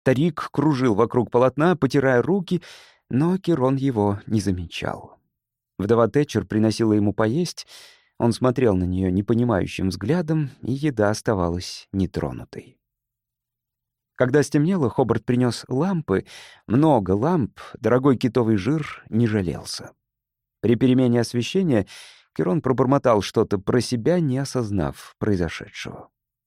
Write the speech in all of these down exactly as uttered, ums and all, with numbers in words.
Старик кружил вокруг полотна, потирая руки, но Кирон его не замечал. Вдова Тэтчер приносила ему поесть, он смотрел на нее непонимающим взглядом, и еда оставалась нетронутой. Когда стемнело, Хобарт принес лампы, много ламп, дорогой китовый жир не жалелся. При перемене освещения Кирон пробормотал что-то про себя, не осознав произошедшего.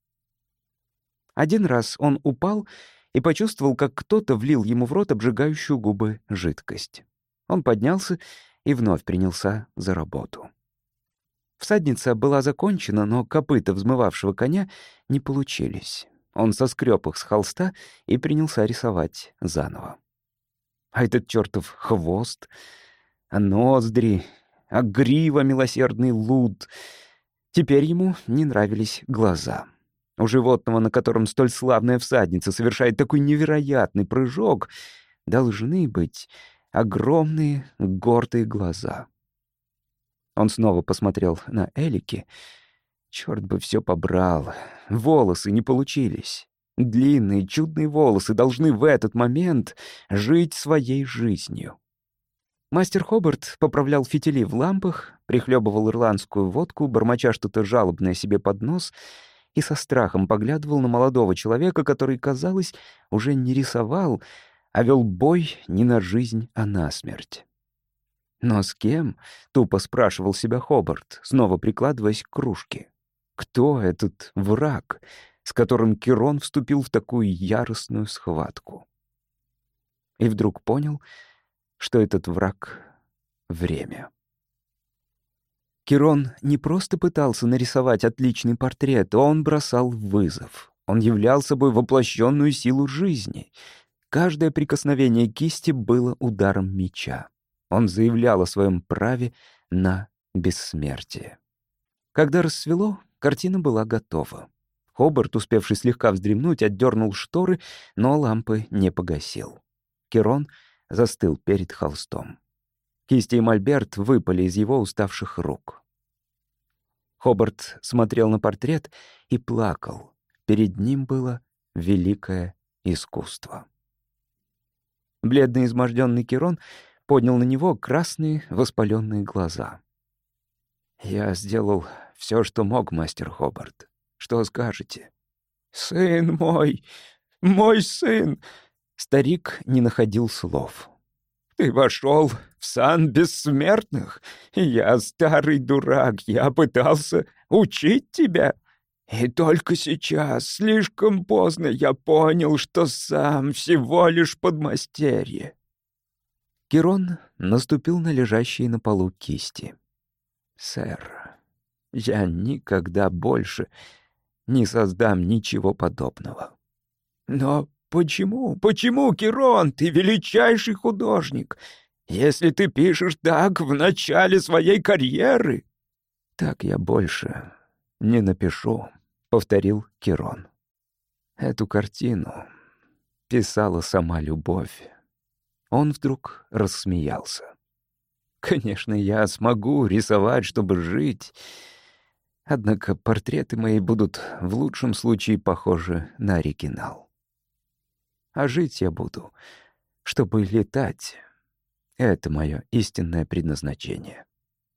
Один раз он упал и почувствовал, как кто-то влил ему в рот обжигающую губы жидкость. Он поднялся и вновь принялся за работу. Всадница была закончена, но копыта взмывавшего коня не получились. Он соскреб их с холста и принялся рисовать заново. А этот чертов хвост, а ноздри, а грива — милосердный луд. Теперь ему не нравились глаза. У животного, на котором столь славная всадница совершает такой невероятный прыжок, должны быть огромные гордые глаза. Он снова посмотрел на Элики. Черт бы все побрал. Волосы не получились. Длинные, чудные волосы должны в этот момент жить своей жизнью. Мастер Хобарт поправлял фитили в лампах, прихлебывал ирландскую водку, бормоча что-то жалобное себе под нос, и со страхом поглядывал на молодого человека, который, казалось, уже не рисовал, а вел бой не на жизнь, а на смерть. «Но с кем?» — тупо спрашивал себя Хобарт, снова прикладываясь к кружке. «Кто этот враг, с которым Кирон вступил в такую яростную схватку?» И вдруг понял, что этот враг — время. Кирон не просто пытался нарисовать отличный портрет, он бросал вызов. Он являл собой воплощенную силу жизни. Каждое прикосновение кисти было ударом меча. Он заявлял о своем праве на бессмертие. Когда рассвело, картина была готова. Хобарт, успевший слегка вздремнуть, отдернул шторы, но лампы не погасил. Кирон застыл перед холстом. Кисти и мольберт выпали из его уставших рук. Хобарт смотрел на портрет и плакал. Перед ним было великое искусство. Бледный изможденный Кирон поднял на него красные воспаленные глаза. «Я сделал все, что мог, мастер Хобарт. Что скажете?» «Сын мой! Мой сын!» Старик не находил слов. «Ты вошел в сан бессмертных? Я старый дурак, я пытался учить тебя. И только сейчас, слишком поздно, я понял, что сам всего лишь подмастерье». Кирон наступил на лежащие на полу кисти. «Сэр, я никогда больше не создам ничего подобного». «Но почему? Почему, Кирон? Ты величайший художник. Если ты пишешь так в начале своей карьеры...» «Так я больше не напишу», — повторил Кирон. «Эту картину писала сама любовь». Он вдруг рассмеялся. «Конечно, я смогу рисовать, чтобы жить, однако портреты мои будут в лучшем случае похожи на оригинал. А жить я буду, чтобы летать. Это мое истинное предназначение».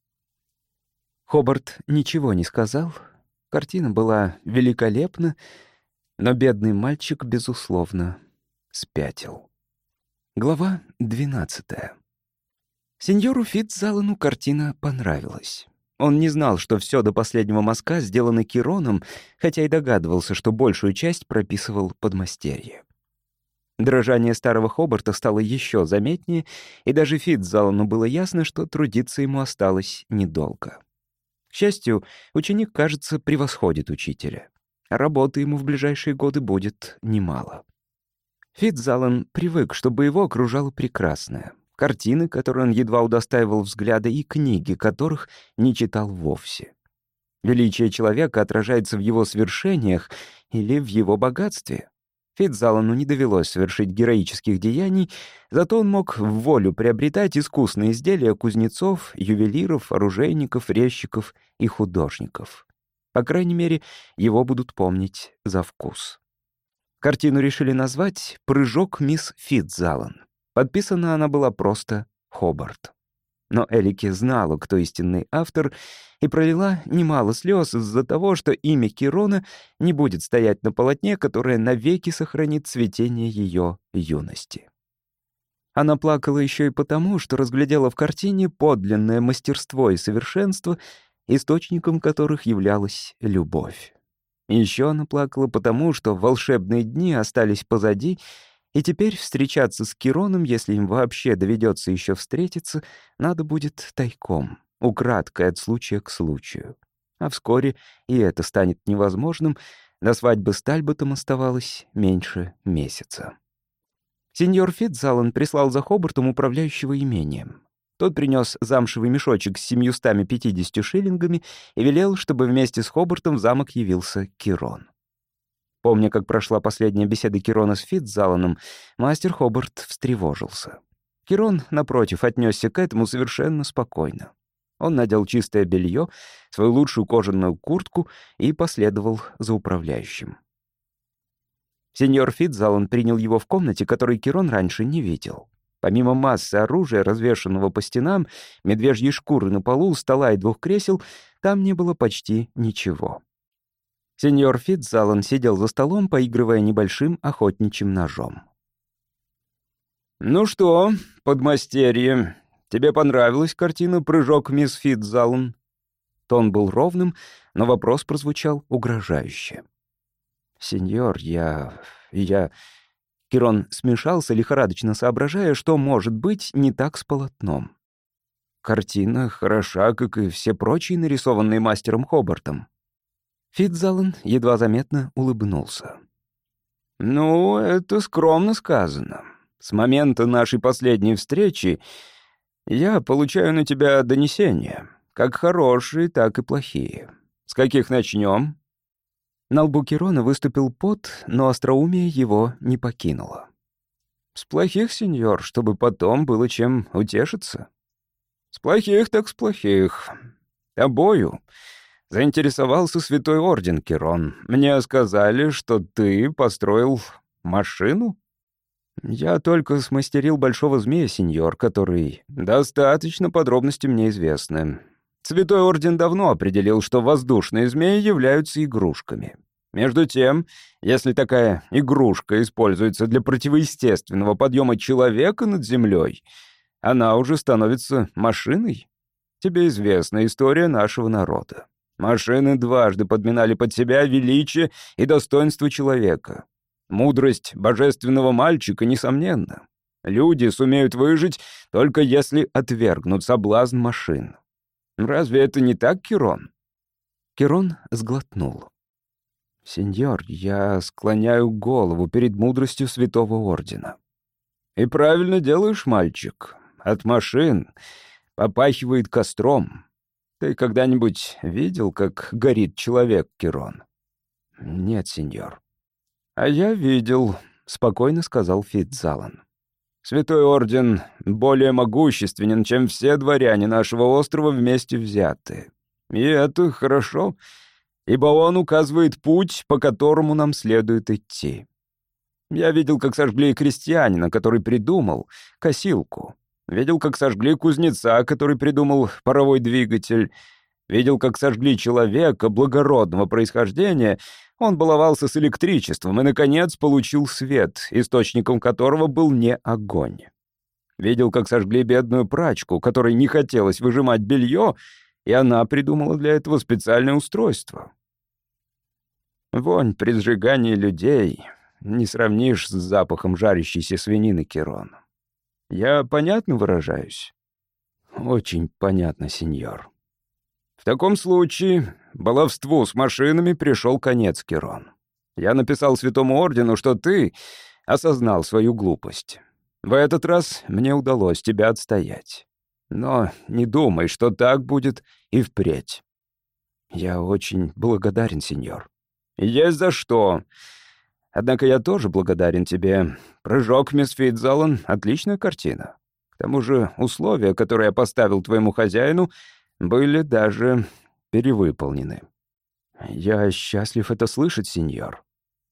Хобарт ничего не сказал. Картина была великолепна, но бедный мальчик, безусловно, спятил. Глава двенадцатая. Сеньору Фитцзалену картина понравилась. Он не знал, что все до последнего мазка сделано Кироном, хотя и догадывался, что большую часть прописывал подмастерье. Дрожание старого Хобарта стало еще заметнее, и даже Фитцзалену было ясно, что трудиться ему осталось недолго. К счастью, ученик, кажется, превосходит учителя. Работы ему в ближайшие годы будет немало. Фитцзален привык, чтобы его окружало прекрасное. Картины, которые он едва удостаивал взгляда, и книги, которых не читал вовсе. Величие человека отражается в его свершениях или в его богатстве. Фитцзалену не довелось совершить героических деяний, зато он мог в волю приобретать искусные изделия кузнецов, ювелиров, оружейников, резчиков и художников. По крайней мере, его будут помнить за вкус. Картину решили назвать «Прыжок мисс Фитзалан». Подписана она была просто «Хобарт». Но Элики знала, кто истинный автор, и пролила немало слез из-за того, что имя Кирона не будет стоять на полотне, которое навеки сохранит цветение ее юности. Она плакала еще и потому, что разглядела в картине подлинное мастерство и совершенство, источником которых являлась любовь. И еще она плакала потому, что волшебные дни остались позади, и теперь встречаться с Кироном, если им вообще доведется еще встретиться, надо будет тайком, украдкой от случая к случаю. А вскоре и это станет невозможным, до свадьбы с Тальботом оставалось меньше месяца. Сеньор Фитзалан прислал за Хобартом управляющего имением. Тот принес замшевый мешочек с семьюстами пятьюдесятью шиллингами и велел, чтобы вместе с Хобартом в замок явился Кирон. Помня, как прошла последняя беседа Кирона с Фитзаланом, мастер Хобарт встревожился. Кирон, напротив, отнесся к этому совершенно спокойно. Он надел чистое белье, свою лучшую кожаную куртку и последовал за управляющим. Сеньор Фитзалан принял его в комнате, которой Кирон раньше не видел. Помимо массы оружия, развешанного по стенам, медвежьей шкуры на полу, стола и двух кресел, там не было почти ничего. Сеньор Фитзалан сидел за столом, поигрывая небольшим охотничьим ножом. «Ну что, подмастерье, тебе понравилась картина «Прыжок мисс Фитзалан»?» Тон был ровным, но вопрос прозвучал угрожающе. «Сеньор, я... я...» Кирон смешался, лихорадочно соображая, что, может быть, не так с полотном. «Картина хороша, как и все прочие, нарисованные мастером Хобартом». Фитзалан едва заметно улыбнулся. «Ну, это скромно сказано. С момента нашей последней встречи я получаю на тебя донесения, как хорошие, так и плохие. С каких начнем?» На лбу Кирона выступил пот, но остроумие его не покинуло. «С плохих, сеньор, чтобы потом было чем утешиться». «С плохих так с плохих. Тобою заинтересовался Святой Орден, Кирон. Мне сказали, что ты построил машину?» «Я только смастерил большого змея, сеньор, который...» «Достаточно подробностей мне известны. Святой Орден давно определил, что воздушные змеи являются игрушками. Между тем, если такая игрушка используется для противоестественного подъема человека над землей, она уже становится машиной. Тебе известна история нашего народа. Машины дважды подминали под себя величие и достоинство человека. Мудрость божественного мальчика, несомненно. Люди сумеют выжить, только если отвергнут соблазн машин. Разве это не так, Кирон?» Кирон сглотнул. «Сеньор, я склоняю голову перед мудростью Святого Ордена». «И правильно делаешь, мальчик. От машин попахивает костром. Ты когда-нибудь видел, как горит человек, Кирон?» «Нет, сеньор». «А я видел», — спокойно сказал Фитзалан. «Святой Орден более могущественен, чем все дворяне нашего острова вместе взятые. И это хорошо, ибо он указывает путь, по которому нам следует идти. Я видел, как сожгли крестьянина, который придумал косилку. Видел, как сожгли кузнеца, который придумал паровой двигатель. Видел, как сожгли человека благородного происхождения. Он баловался с электричеством и, наконец, получил свет, источником которого был не огонь. Видел, как сожгли бедную прачку, которой не хотелось выжимать белье, и она придумала для этого специальное устройство. Вонь при сжигании людей не сравнишь с запахом жарящейся свинины, Кирон. Я понятно выражаюсь?» «Очень понятно, сеньор». «В таком случае баловству с машинами пришел конец, Кирон. Я написал Святому Ордену, что ты осознал свою глупость. В этот раз мне удалось тебя отстоять. Но не думай, что так будет и впредь». «Я очень благодарен, сеньор». «Есть за что. Однако я тоже благодарен тебе. Прыжок, мисс Фитзалан, отличная картина. К тому же условия, которые я поставил твоему хозяину, были даже перевыполнены». «Я счастлив это слышать, сеньор».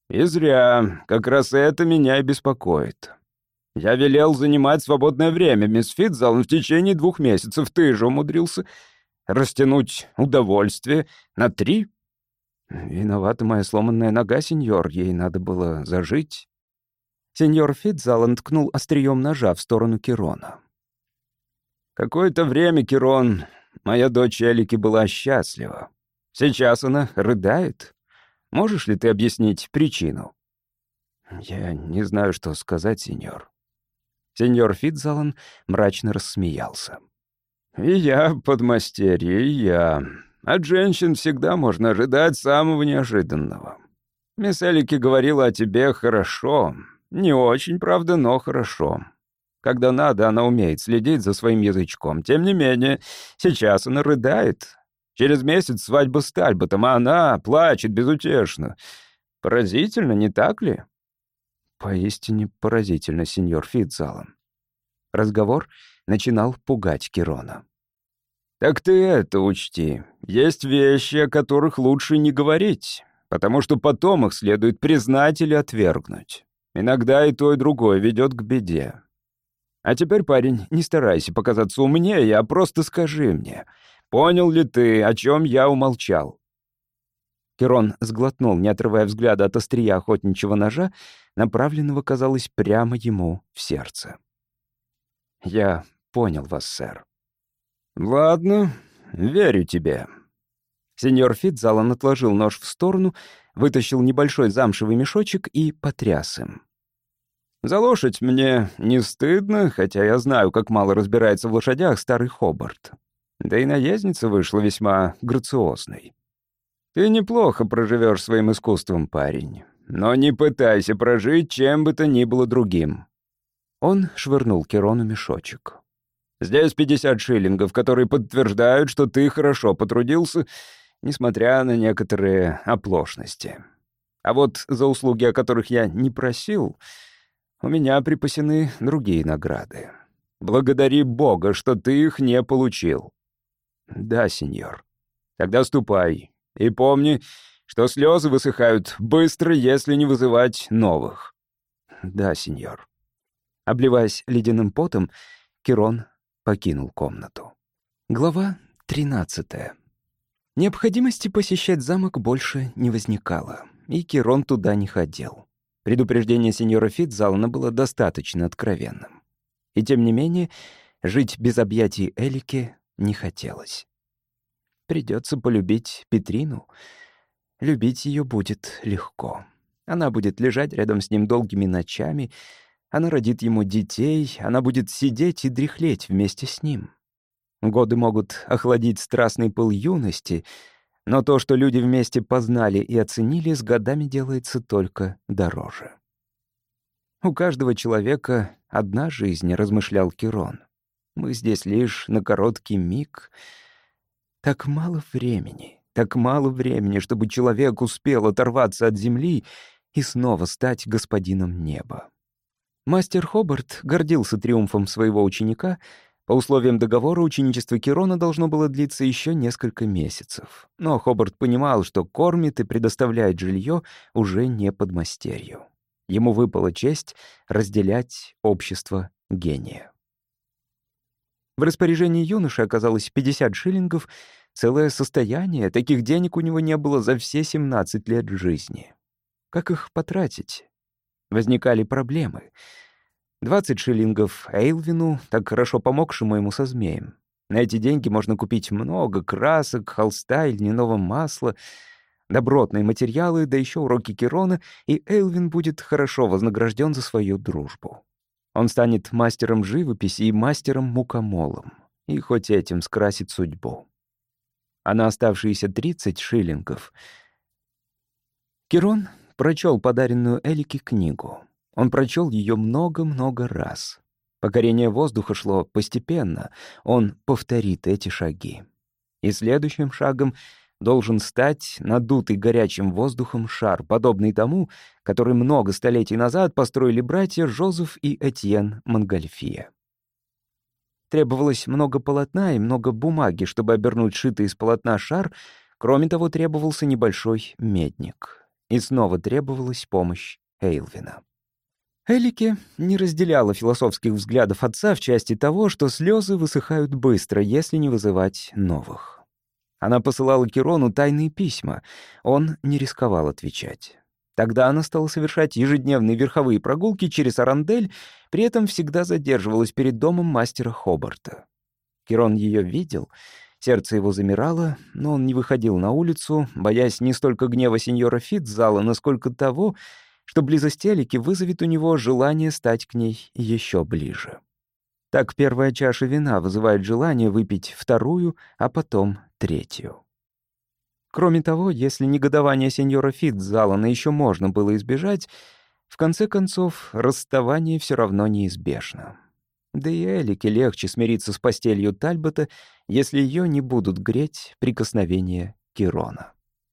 «И зря. Как раз это меня и беспокоит. Я велел занимать свободное время, мисс Фитзал, в течение двух месяцев. Ты же умудрился растянуть удовольствие на три?» «Виновата моя сломанная нога, сеньор. Ей надо было зажить». Сеньор Фитзалан ткнул острием ножа в сторону Кирона. «Какое-то время, Кирон, моя дочь Элики была счастлива. Сейчас она рыдает. Можешь ли ты объяснить причину?» «Я не знаю, что сказать, сеньор». Сеньор Фитзалан мрачно рассмеялся. «И я, подмастерье, и я. От женщин всегда можно ожидать самого неожиданного. Мисс Элики говорила о тебе хорошо. Не очень, правда, но хорошо. Когда надо, она умеет следить за своим язычком. Тем не менее, сейчас она рыдает. Через месяц свадьба с Тальботом, а она плачет безутешно. Поразительно, не так ли?» Поистине поразительно, сеньор Фитзалан. Разговор начинал пугать Кирона. «Так ты это учти. Есть вещи, о которых лучше не говорить, потому что потом их следует признать или отвергнуть. Иногда и то, и другое ведет к беде. А теперь, парень, не старайся показаться умнее, а просто скажи мне, понял ли ты, о чем я умолчал?» Кирон сглотнул, не отрывая взгляда от острия охотничьего ножа, направленного, казалось, прямо ему в сердце. «Я понял вас, сэр». «Ладно, верю тебе». Сеньор Фитзалан отложил нож в сторону, вытащил небольшой замшевый мешочек и потряс им. «За лошадь мне не стыдно, хотя я знаю, как мало разбирается в лошадях старый Хобарт. Да и наездница вышла весьма грациозной. Ты неплохо проживешь своим искусством, парень, но не пытайся прожить чем бы то ни было другим». Он швырнул Кирону мешочек. «Здесь пятьдесят шиллингов, которые подтверждают, что ты хорошо потрудился, несмотря на некоторые оплошности. А вот за услуги, о которых я не просил, у меня припасены другие награды. Благодари Бога, что ты их не получил». «Да, сеньор». «Тогда ступай. И помни, что слезы высыхают быстро, если не вызывать новых». «Да, сеньор». Обливаясь ледяным потом, Кирон покинул комнату. Глава тринадцатая. Необходимости посещать замок больше не возникало, и Кирон туда не ходил. Предупреждение сеньора Фитзалана было достаточно откровенным. И тем не менее, жить без объятий Элики не хотелось. Придется полюбить Петрину. Любить ее будет легко. Она будет лежать рядом с ним долгими ночами, она родит ему детей, она будет сидеть и дряхлеть вместе с ним. Годы могут охладить страстный пыл юности, но то, что люди вместе познали и оценили, с годами делается только дороже. «У каждого человека одна жизнь», — размышлял Кирон. «Мы здесь лишь на короткий миг. Так мало времени, так мало времени, чтобы человек успел оторваться от земли и снова стать господином неба». Мастер Хобарт гордился триумфом своего ученика. По условиям договора ученичество Кирона должно было длиться еще несколько месяцев. Но Хобарт понимал, что кормит и предоставляет жилье уже не подмастерью. Ему выпала честь разделять общество гения. В распоряжении юноши оказалось пятьдесят шиллингов, целое состояние. Таких денег у него не было за все семнадцать лет жизни. Как их потратить? Возникали проблемы. двадцать шиллингов Эйлвину, так хорошо помогшему ему со змеем. На эти деньги можно купить много красок, холста и льняного масла, добротные материалы, да еще уроки Кирона, и Эйлвин будет хорошо вознагражден за свою дружбу. Он станет мастером живописи и мастером-мукомолом, и хоть этим скрасит судьбу. А на оставшиеся тридцать шиллингов Кирон прочел подаренную Элике книгу. Он прочел ее много-много раз. Покорение воздуха шло постепенно. Он повторит эти шаги. И следующим шагом должен стать надутый горячим воздухом шар, подобный тому, который много столетий назад построили братья Жозеф и Этьен Монгольфье. Требовалось много полотна и много бумаги, чтобы обернуть шитый из полотна шар. Кроме того, требовался небольшой медник. И снова требовалась помощь Эйлвина. Элике не разделяла философских взглядов отца в части того, что слезы высыхают быстро, если не вызывать новых. Она посылала Кирону тайные письма, он не рисковал отвечать. Тогда она стала совершать ежедневные верховые прогулки через Арандель, при этом всегда задерживалась перед домом мастера Хобарта. Кирон ее видел, сердце его замирало, но он не выходил на улицу, боясь не столько гнева сеньора Фитцзала, насколько того, что близость Элики вызовет у него желание стать к ней еще ближе. Так первая чаша вина вызывает желание выпить вторую, а потом третью. Кроме того, если негодование сеньора Фитцзалана еще можно было избежать, в конце концов, расставание все равно неизбежно. Да и Элике легче смириться с постелью Тальбота, если ее не будут греть прикосновения Кирона.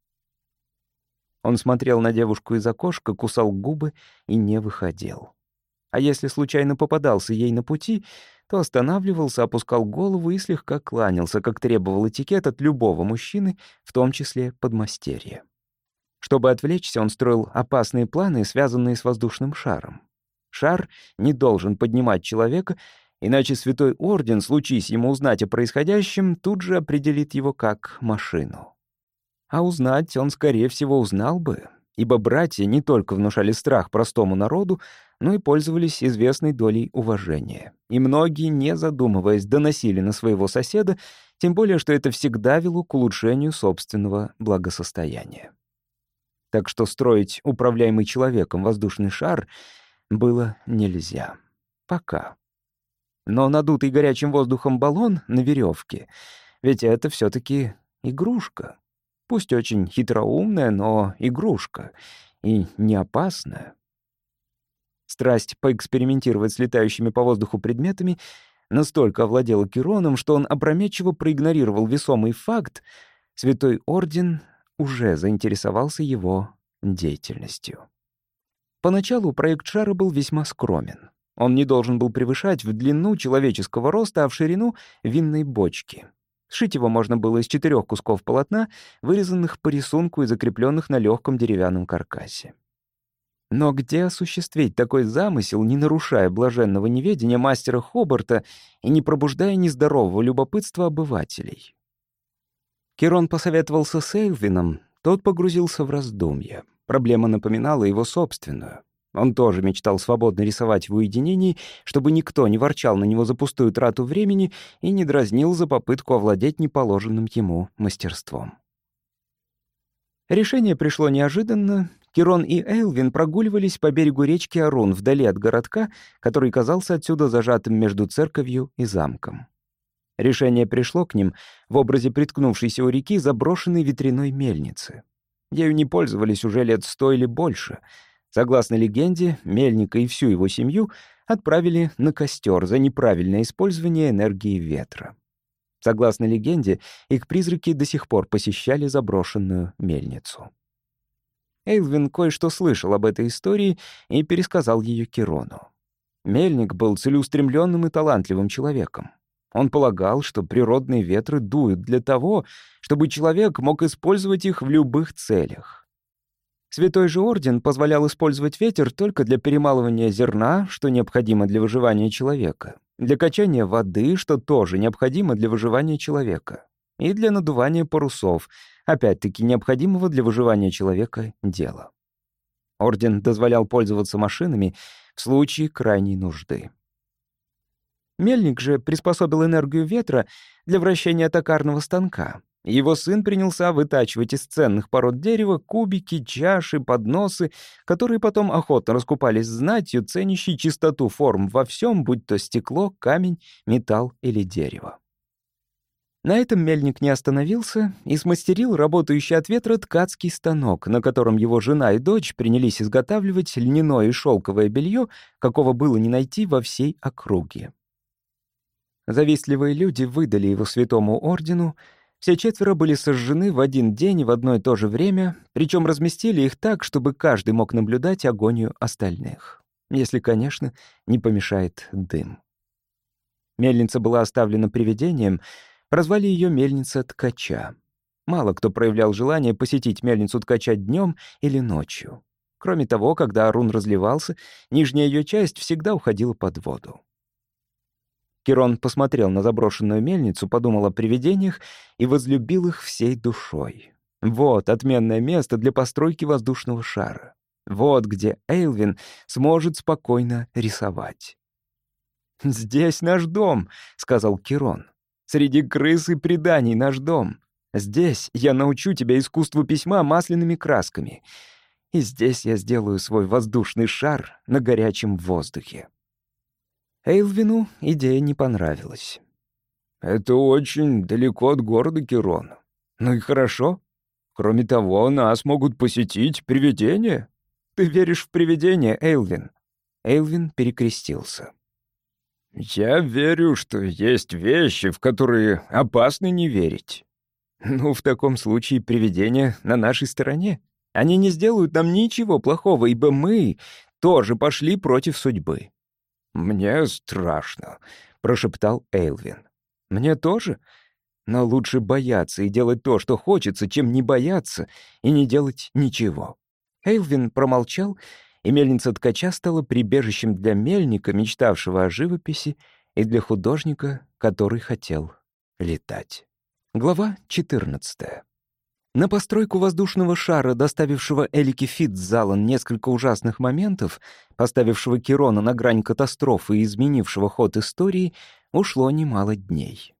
Он смотрел на девушку из окошка, кусал губы и не выходил. А если случайно попадался ей на пути, то останавливался, опускал голову и слегка кланялся, как требовал этикет от любого мужчины, в том числе подмастерья. Чтобы отвлечься, он строил опасные планы, связанные с воздушным шаром. Шар не должен поднимать человека, иначе Святой Орден, случись ему узнать о происходящем, тут же определит его как машину. А узнать он, скорее всего, узнал бы, ибо братья не только внушали страх простому народу, но и пользовались известной долей уважения. И многие, не задумываясь, доносили на своего соседа, тем более, что это всегда вело к улучшению собственного благосостояния. Так что строить управляемый человеком воздушный шар было нельзя. Пока. Но надутый горячим воздухом баллон на веревке, ведь это все-таки игрушка. Пусть очень хитроумная, но игрушка. И не опасная. Страсть поэкспериментировать с летающими по воздуху предметами настолько овладела Кироном, что он опрометчиво проигнорировал весомый факт: Святой Орден уже заинтересовался его деятельностью. Поначалу проект шара был весьма скромен. Он не должен был превышать в длину человеческого роста, а в ширину — винной бочки. Сшить его можно было из четырех кусков полотна, вырезанных по рисунку и закрепленных на легком деревянном каркасе. Но где осуществить такой замысел, не нарушая блаженного неведения мастера Хобарта и не пробуждая нездорового любопытства обывателей? Кирон посоветовался с Эйлвином, тот погрузился в раздумья. Проблема напоминала его собственную. Он тоже мечтал свободно рисовать в уединении, чтобы никто не ворчал на него за пустую трату времени и не дразнил за попытку овладеть неположенным ему мастерством. Решение пришло неожиданно. Кирон и Эйлвин прогуливались по берегу речки Арун вдали от городка, который казался отсюда зажатым между церковью и замком. Решение пришло к ним в образе приткнувшейся у реки заброшенной ветряной мельницы. Ею не пользовались уже лет сто или больше. Согласно легенде, мельника и всю его семью отправили на костер за неправильное использование энергии ветра. Согласно легенде, их призраки до сих пор посещали заброшенную мельницу. Эйлвин кое-что слышал об этой истории и пересказал ее Кирону. Мельник был целеустремленным и талантливым человеком. Он полагал, что природные ветры дуют для того, чтобы человек мог использовать их в любых целях. Святой же Орден позволял использовать ветер только для перемалывания зерна, что необходимо для выживания человека, для качания воды, что тоже необходимо для выживания человека, и для надувания парусов, опять-таки необходимого для выживания человека дела. Орден дозволял пользоваться машинами в случае крайней нужды. Мельник же приспособил энергию ветра для вращения токарного станка. Его сын принялся вытачивать из ценных пород дерева кубики, чаши, подносы, которые потом охотно раскупались знатью, ценящей чистоту форм во всем, будь то стекло, камень, металл или дерево. На этом мельник не остановился и смастерил работающий от ветра ткацкий станок, на котором его жена и дочь принялись изготавливать льняное и шелковое белье, какого было не найти во всей округе. Завистливые люди выдали его святому ордену. Все четверо были сожжены в один день и в одно и то же время, причем разместили их так, чтобы каждый мог наблюдать агонию остальных. Если, конечно, не помешает дым. Мельница была оставлена привидением, прозвали ее мельница ткача. Мало кто проявлял желание посетить мельницу ткача днем или ночью. Кроме того, когда Арун разливался, нижняя ее часть всегда уходила под воду. Кирон посмотрел на заброшенную мельницу, подумал о привидениях и возлюбил их всей душой. Вот отменное место для постройки воздушного шара. Вот где Эйлвин сможет спокойно рисовать. «Здесь наш дом», — сказал Кирон. «Среди крыс и преданий наш дом. Здесь я научу тебя искусству письма масляными красками. И здесь я сделаю свой воздушный шар на горячем воздухе». Эйлвину идея не понравилась. «Это очень далеко от города, Кирон. «Ну и хорошо. Кроме того, нас могут посетить привидения». «Ты веришь в привидения, Эйлвин?» Эйлвин перекрестился. «Я верю, что есть вещи, в которые опасно не верить». «Ну, в таком случае привидения на нашей стороне. Они не сделают нам ничего плохого, ибо мы тоже пошли против судьбы». «Мне страшно», — прошептал Эйлвин. «Мне тоже. Но лучше бояться и делать то, что хочется, чем не бояться и не делать ничего». Эйлвин промолчал, и мельница ткача стала прибежищем для мельника, мечтавшего о живописи, и для художника, который хотел летать. Глава четырнадцатая. На постройку воздушного шара, доставившего Элике Фитцзалан несколько ужасных моментов, поставившего Кирона на грань катастрофы и изменившего ход истории, ушло немало дней.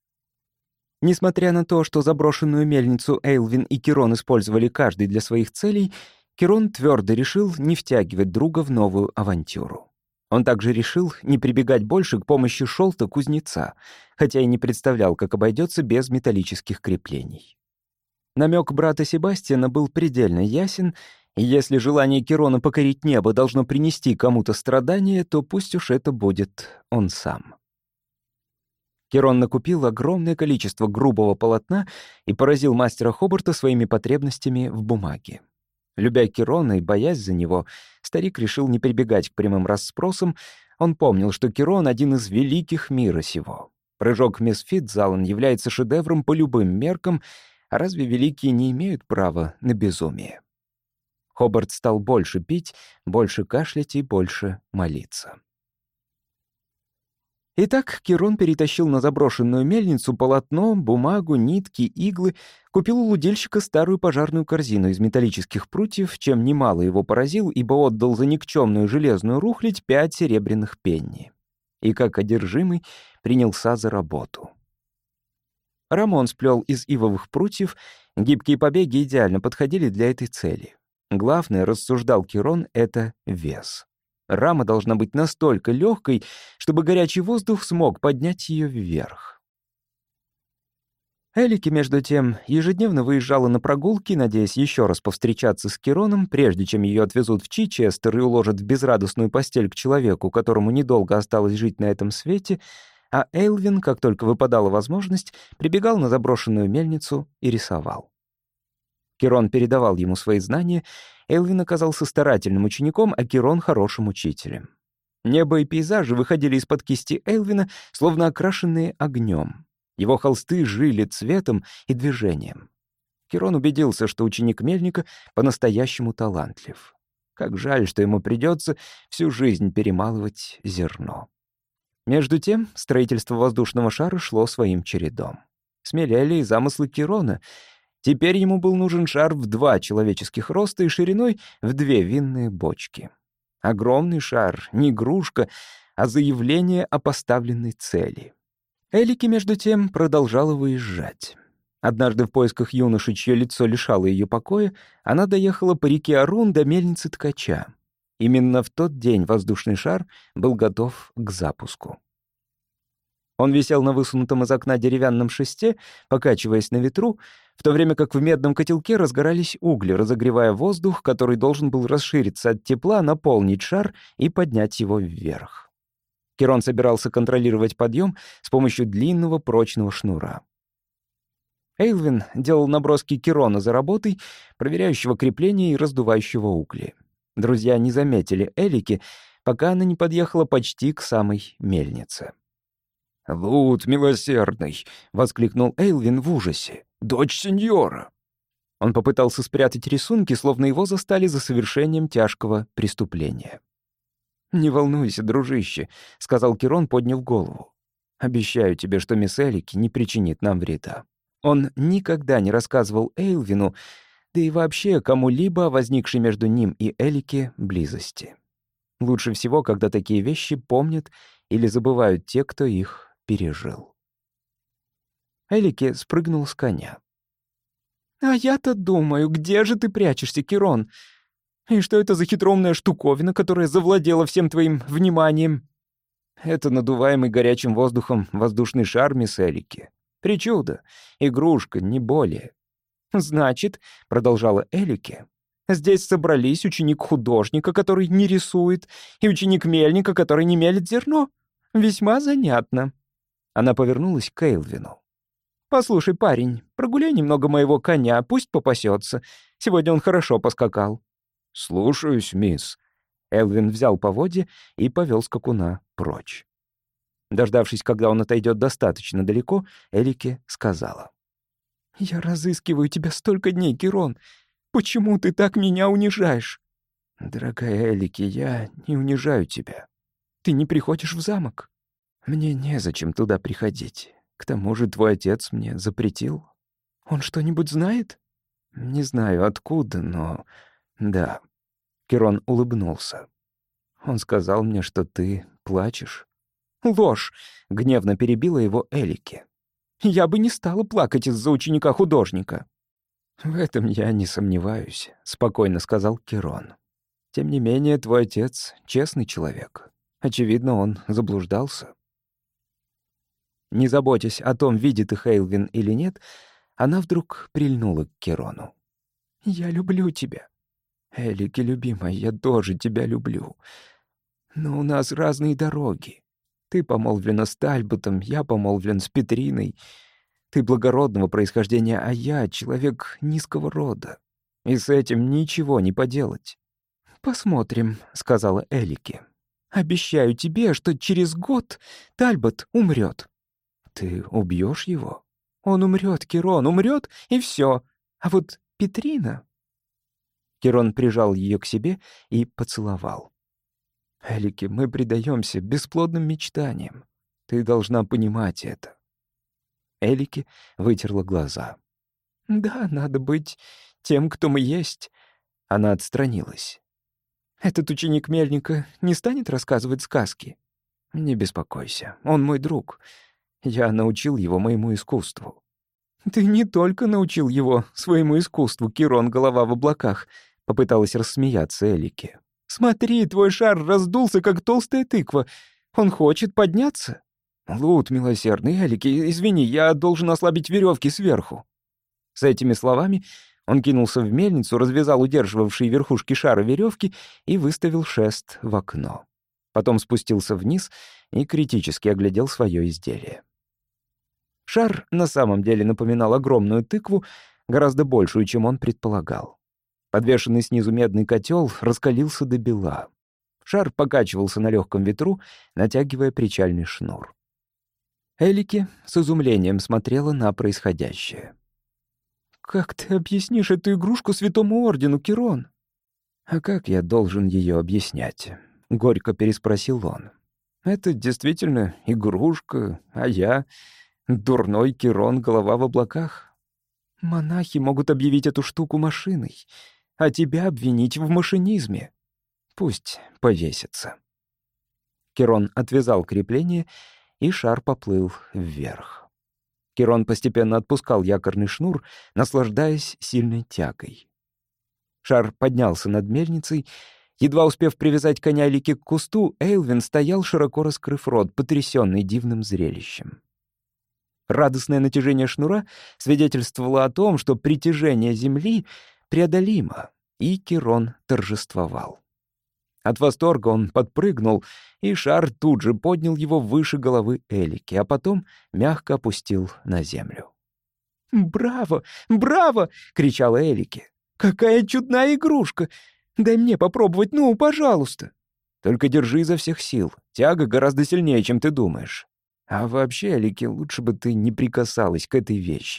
Несмотря на то, что заброшенную мельницу Эйлвин и Кирон использовали каждый для своих целей, Кирон твердо решил не втягивать друга в новую авантюру. Он также решил не прибегать больше к помощи шелта-кузнеца, хотя и не представлял, как обойдется без металлических креплений. Намек брата Себастьяна был предельно ясен, и если желание Кирона покорить небо должно принести кому-то страдания, то пусть уж это будет он сам. Кирон накупил огромное количество грубого полотна и поразил мастера Хобарта своими потребностями в бумаге. Любя Кирона и боясь за него, старик решил не прибегать к прямым расспросам. Он помнил, что Кирон — один из великих мира сего. Прыжок мисс Фитцзалан является шедевром по любым меркам, а разве великие не имеют права на безумие? Хобарт стал больше пить, больше кашлять и больше молиться. Итак, Кирон перетащил на заброшенную мельницу полотно, бумагу, нитки, иглы, купил у лудильщика старую пожарную корзину из металлических прутьев, чем немало его поразил, ибо отдал за никчемную железную рухлядь пять серебряных пенни. И, как одержимый, принялся за работу. Рамон сплел из ивовых прутьев, гибкие побеги идеально подходили для этой цели. Главное, рассуждал Кирон, — это вес. Рама должна быть настолько легкой, чтобы горячий воздух смог поднять ее вверх. Элики, между тем, ежедневно выезжала на прогулки, надеясь еще раз повстречаться с Кироном, прежде чем ее отвезут в Чичестер и уложат в безрадостную постель к человеку, которому недолго осталось жить на этом свете, а Эйлвин, как только выпадала возможность, прибегал на заброшенную мельницу и рисовал. Кирон передавал ему свои знания. Эйлвин оказался старательным учеником, а Кирон — хорошим учителем. Небо и пейзажи выходили из-под кисти Эйлвина, словно окрашенные огнем. Его холсты жили цветом и движением. Кирон убедился, что ученик мельника по-настоящему талантлив. Как жаль, что ему придется всю жизнь перемалывать зерно. Между тем, строительство воздушного шара шло своим чередом. Смелели и замыслы Кирона. Теперь ему был нужен шар в два человеческих роста и шириной в две винные бочки. Огромный шар, не игрушка, а заявление о поставленной цели. Элики, между тем, продолжала выезжать. Однажды в поисках юноши, чье лицо лишало ее покоя, она доехала по реке Арун до мельницы ткача. Именно в тот день воздушный шар был готов к запуску. Он висел на высунутом из окна деревянном шесте, покачиваясь на ветру, в то время как в медном котелке разгорались угли, разогревая воздух, который должен был расшириться от тепла, наполнить шар и поднять его вверх. Кирон собирался контролировать подъем с помощью длинного прочного шнура. Эйлвин делал наброски Кирона за работой, проверяющего крепление и раздувающего угли. Друзья не заметили Элики, пока она не подъехала почти к самой мельнице. «Лут милосердный!» — воскликнул Эйлвин в ужасе. Дочь сеньора». Он попытался спрятать рисунки, словно его застали за совершением тяжкого преступления. «Не волнуйся, дружище», — сказал Кирон, подняв голову. «Обещаю тебе, что мисс Элики не причинит нам вреда». Он никогда не рассказывал Эйлвину, да и вообще кому-либо о возникшей между ним и Элике близости. Лучше всего, когда такие вещи помнят или забывают те, кто их пережил. Элике спрыгнул с коня. «А я-то думаю, где же ты прячешься, Кирон? И что это за хитроумная штуковина, которая завладела всем твоим вниманием?» «Это надуваемый горячим воздухом воздушный шар, мисс Элики. Причуда, игрушка, не более». «Значит, — продолжала Элике, — здесь собрались ученик художника, который не рисует, и ученик мельника, который не мелет зерно. Весьма занятно». Она повернулась к Эйлвину. «Послушай, парень, прогуляй немного моего коня, пусть попасется. Сегодня он хорошо поскакал». «Слушаюсь, мисс». Элвин взял поводья и повел скакуна прочь. Дождавшись, когда он отойдет достаточно далеко, Элике сказала: «Я разыскиваю тебя столько дней, Кирон. Почему ты так меня унижаешь?» «Дорогая Элике, я не унижаю тебя. Ты не приходишь в замок. Мне незачем туда приходить. К тому же твой отец мне запретил. Он что-нибудь знает?» «Не знаю, откуда, но... да». Кирон улыбнулся. «Он сказал мне, что ты плачешь». «Ложь!» — гневно перебила его Элике. «Я бы не стала плакать из-за ученика художника». «В этом я не сомневаюсь», — спокойно сказал Кирон. «Тем не менее, твой отец — честный человек. Очевидно, он заблуждался». Не заботясь о том, видит их Эйлвин или нет, она вдруг прильнула к Кирону. «Я люблю тебя. Элики, любимая, я тоже тебя люблю. Но у нас разные дороги. Ты помолвлена с Тальботом, я помолвлен с Петриной. Ты благородного происхождения, а я человек низкого рода. И с этим ничего не поделать». «Посмотрим», — сказала Элике. «Обещаю тебе, что через год Тальбот умрет». «Ты убьешь его?» «Он умрет, Кирон, умрет, и все. А вот Петрина...» Кирон прижал ее к себе и поцеловал. «Элике, мы предаемся бесплодным мечтаниям. Ты должна понимать это». Элике вытерла глаза. «Да, надо быть тем, кто мы есть». Она отстранилась. «Этот ученик мельника не станет рассказывать сказки?» «Не беспокойся, он мой друг. Я научил его моему искусству». «Ты не только научил его своему искусству, Кирон, голова в облаках», — попыталась рассмеяться Элике. «Смотри, твой шар раздулся, как толстая тыква. Он хочет подняться?» «Лут, милосердный, Элике, извини, я должен ослабить веревки сверху». С этими словами он кинулся в мельницу, развязал удерживавшие верхушки шара веревки и выставил шест в окно. Потом спустился вниз и критически оглядел свое изделие. Шар на самом деле напоминал огромную тыкву, гораздо большую, чем он предполагал. Подвешенный снизу медный котел раскалился до бела. Шар покачивался на легком ветру, натягивая причальный шнур. Элике с изумлением смотрела на происходящее. «Как ты объяснишь эту игрушку Святому Ордену, Кирон?» «А как я должен ее объяснять?» — горько переспросил он. «Это действительно игрушка, а я — дурной Кирон, голова в облаках. Монахи могут объявить эту штуку машиной, а тебя обвинить в машинизме. Пусть повесится». Кирон отвязал крепление, и шар поплыл вверх. Кирон постепенно отпускал якорный шнур, наслаждаясь сильной тягой. Шар поднялся над мельницей. Едва успев привязать коня Элике к кусту, Эйлвин стоял, широко раскрыв рот, потрясенный дивным зрелищем. Радостное натяжение шнура свидетельствовало о том, что притяжение Земли преодолимо, и Кирон торжествовал. От восторга он подпрыгнул, и шар тут же поднял его выше головы Элики, а потом мягко опустил на землю. «Браво! Браво!» — кричала Элики. «Какая чудная игрушка! Дай мне попробовать, ну, пожалуйста!» «Только держи изо всех сил. Тяга гораздо сильнее, чем ты думаешь. А вообще, Элики, лучше бы ты не прикасалась к этой вещи.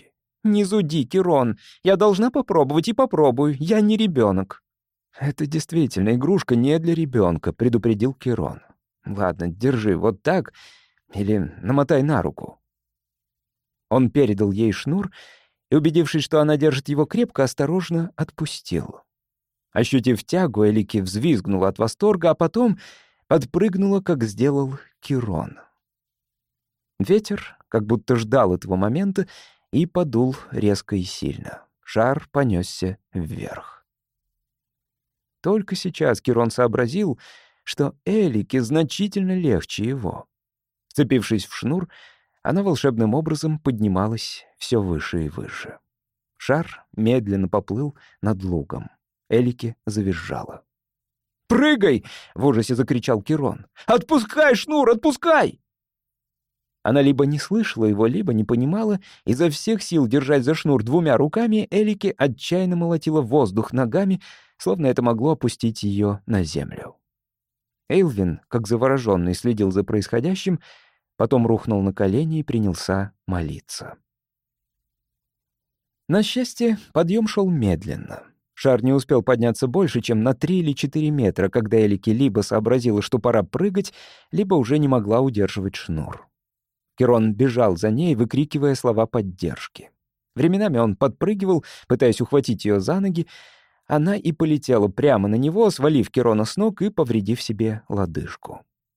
«Не зуди, Кирон. Я должна попробовать и попробую. Я не ребенок». «Это действительно игрушка не для ребенка», — предупредил Кирон. «Ладно, держи вот так или намотай на руку». Он передал ей шнур и, убедившись, что она держит его крепко, осторожно отпустил. Ощутив тягу, Элики взвизгнула от восторга, а потом подпрыгнула, как сделал Кирон. Ветер как будто ждал этого момента и подул резко и сильно. Шар понесся вверх. Только сейчас Кирон сообразил, что Элике значительно легче его. Вцепившись в шнур, она волшебным образом поднималась все выше и выше. Шар медленно поплыл над лугом. Элике завизжала. «Прыгай!» — в ужасе закричал Кирон. «Отпускай шнур, отпускай!» Она либо не слышала его, либо не понимала. Изо всех сил, держась за шнур двумя руками, Элике отчаянно молотила воздух ногами, словно это могло опустить ее на землю. Эйлвин, как завороженный, следил за происходящим, потом рухнул на колени и принялся молиться. На счастье, подъем шел медленно. Шар не успел подняться больше, чем на три или четыре метра, когда Элике либо сообразила, что пора прыгать, либо уже не могла удерживать шнур. Кирон бежал за ней, выкрикивая слова поддержки. Временами он подпрыгивал, пытаясь ухватить ее за ноги. Она и полетела прямо на него, свалив Кирона с ног и повредив себе лодыжку.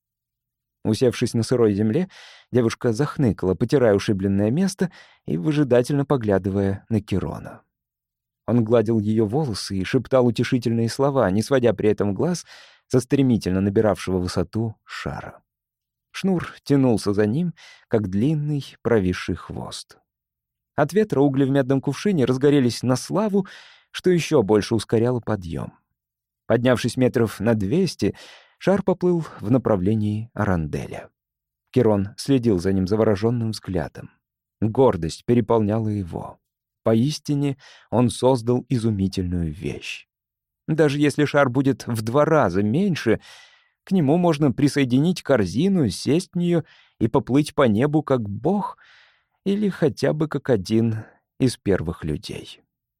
Усевшись на сырой земле, девушка захныкала, потирая ушибленное место и выжидательно поглядывая на Кирона. Он гладил ее волосы и шептал утешительные слова, не сводя при этом глаз со стремительно набиравшего высоту шара. Шнур тянулся за ним, как длинный провисший хвост. От ветра угли в медном кувшине разгорелись на славу, что еще больше ускоряло подъем. Поднявшись метров на двести, шар поплыл в направлении Аранделя. Кирон следил за ним завороженным взглядом. Гордость переполняла его. Поистине он создал изумительную вещь. Даже если шар будет в два раза меньше, к нему можно присоединить корзину, сесть в нее и поплыть по небу как бог или хотя бы как один из первых людей.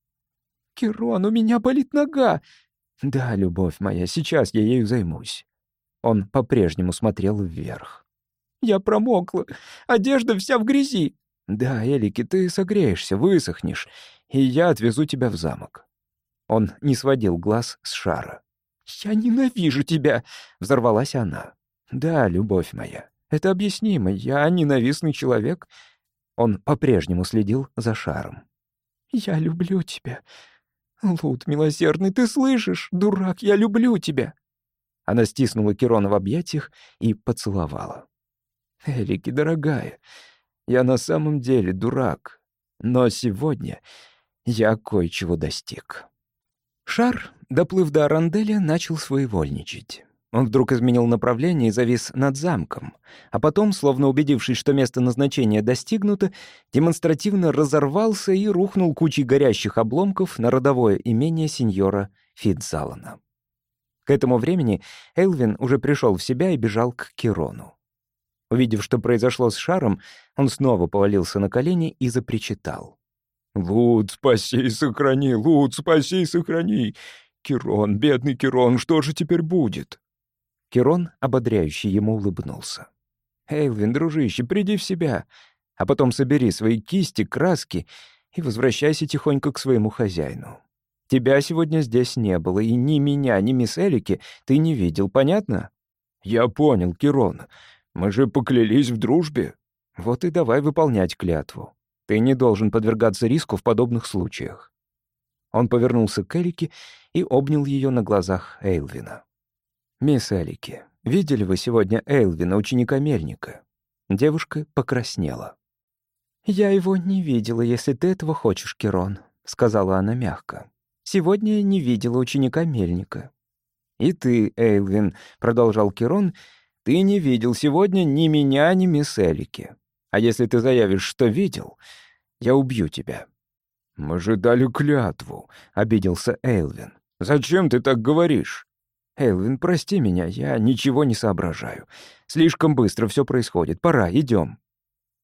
«Кирон, у меня болит нога!» «Да, любовь моя, сейчас я ею займусь». Он по-прежнему смотрел вверх. «Я промокла. Одежда вся в грязи». «Да, Элике, ты согреешься, высохнешь, и я отвезу тебя в замок». Он не сводил глаз с шара. «Я ненавижу тебя!» — взорвалась она. «Да, любовь моя, это объяснимо. Я ненавистный человек». Он по-прежнему следил за шаром. «Я люблю тебя. Лут, милосердный, ты слышишь? Дурак, я люблю тебя!» Она стиснула Кирона в объятиях и поцеловала. «Элике, дорогая, я на самом деле дурак, но сегодня я кое-чего достиг». Шар, доплыв до Аранделя, начал своевольничать. Он вдруг изменил направление и завис над замком, а потом, словно убедившись, что место назначения достигнуто, демонстративно разорвался и рухнул кучей горящих обломков на родовое имение сеньора Фитзалана. К этому времени Элвин уже пришел в себя и бежал к Кирону. Увидев, что произошло с шаром, он снова повалился на колени и запричитал. «Лут, спаси и сохрани! Лут, спаси и сохрани! Кирон, бедный Кирон, что же теперь будет?» Кирон, ободряюще ему улыбнулся. «Эйлвин, дружище, приди в себя, а потом собери свои кисти, краски и возвращайся тихонько к своему хозяину. Тебя сегодня здесь не было, и ни меня, ни мисс Элики ты не видел, понятно?» «Я понял, Кирон. Мы же поклялись в дружбе. Вот и давай выполнять клятву. Ты не должен подвергаться риску в подобных случаях». Он повернулся к Элике и обнял ее на глазах Эйлвина. «Мисс Элики, видели вы сегодня Эйлвина, ученика мельника?» Девушка покраснела. «Я его не видела, если ты этого хочешь, Кирон», — сказала она мягко. «Сегодня я не видела ученика мельника». «И ты, Эйлвин», — продолжал Кирон, — «ты не видел сегодня ни меня, ни мисс Элики. А если ты заявишь, что видел, я убью тебя». «Мы же дали клятву», — обиделся Эйлвин. «Зачем ты так говоришь?» «Эйлвин, прости меня, я ничего не соображаю. Слишком быстро все происходит. Пора, идем».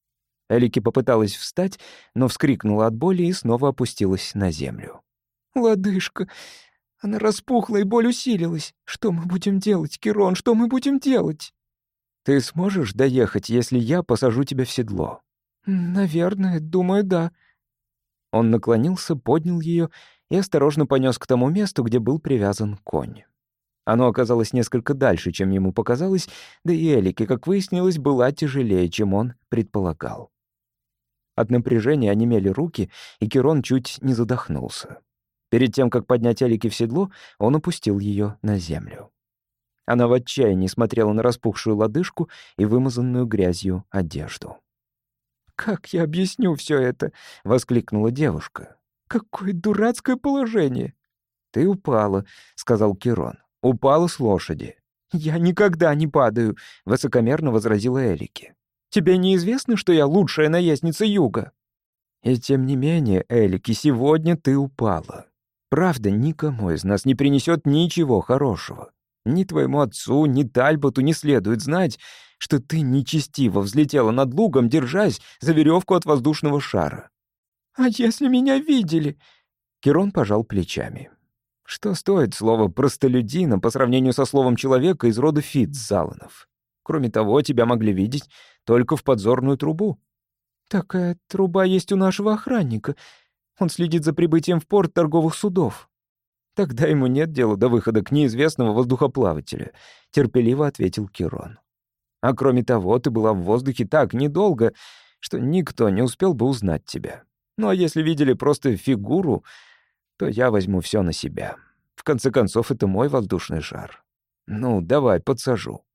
Элики попыталась встать, но вскрикнула от боли и снова опустилась на землю. «Лодыжка! Она распухла, и боль усилилась. Что мы будем делать, Кирон? Что мы будем делать?» «Ты сможешь доехать, если я посажу тебя в седло?» «Наверное, думаю, да». Он наклонился, поднял ее и осторожно понес к тому месту, где был привязан конь. Оно оказалось несколько дальше, чем ему показалось, да и Элике, как выяснилось, была тяжелее, чем он предполагал. От напряжения онемели руки, и Кирон чуть не задохнулся. Перед тем, как поднять Элики в седло, он опустил ее на землю. Она в отчаянии смотрела на распухшую лодыжку и вымазанную грязью одежду. «Как я объясню все это?» — воскликнула девушка. «Какое дурацкое положение!» «Ты упала», — сказал Кирон. «Упала с лошади». «Я никогда не падаю», — высокомерно возразила Элики. «Тебе неизвестно, что я лучшая наездница юга?» «И тем не менее, Элики, сегодня ты упала. Правда никому из нас не принесет ничего хорошего. Ни твоему отцу, ни Тальботу не следует знать, что ты нечестиво взлетела над лугом, держась за веревку от воздушного шара». «А если меня видели?» Кирон пожал плечами. Что стоит слово «простолюдина» по сравнению со словом «человека» из рода Фитцзаланов? Кроме того, тебя могли видеть только в подзорную трубу. «Такая труба есть у нашего охранника. Он следит за прибытием в порт торговых судов». «Тогда ему нет дела до выхода к неизвестного воздухоплавателя», — терпеливо ответил Кирон. «А кроме того, ты была в воздухе так недолго, что никто не успел бы узнать тебя. Ну а если видели просто фигуру, то я возьму все на себя. В конце концов, это мой воздушный шар. Ну, давай, подсажу».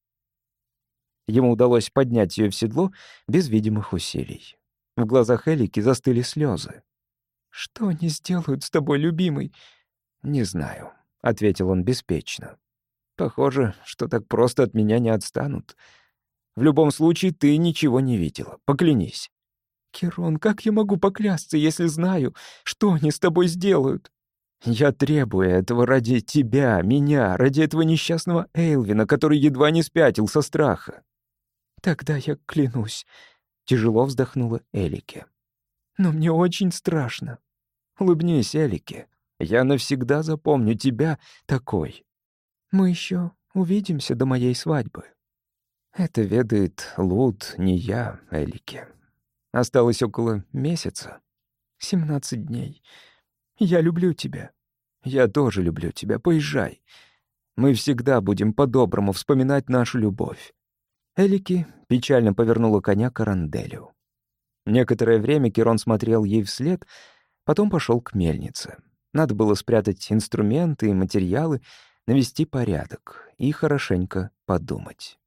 Ему удалось поднять ее в седло без видимых усилий. В глазах Элики застыли слезы. «Что они сделают с тобой, любимый?» «Не знаю», — ответил он беспечно. «Похоже, что так просто от меня не отстанут. В любом случае, ты ничего не видела, поклянись». «Кирон, как я могу поклясться, если знаю, что они с тобой сделают?» «Я требую этого ради тебя, меня, ради этого несчастного Эйлвина, который едва не спятил со страха». «Тогда я клянусь», — тяжело вздохнула Элике. «Но мне очень страшно. Улыбнись, Элике. Я навсегда запомню тебя такой. Мы еще увидимся до моей свадьбы». Это ведает Лут, не я, Элике. Осталось около месяца. Семнадцать дней. Я люблю тебя. Я тоже люблю тебя. Поезжай. Мы всегда будем по-доброму вспоминать нашу любовь. Элики печально повернула коня к Аранделю. Некоторое время Кирон смотрел ей вслед, потом пошел к мельнице. Надо было спрятать инструменты и материалы, навести порядок и хорошенько подумать.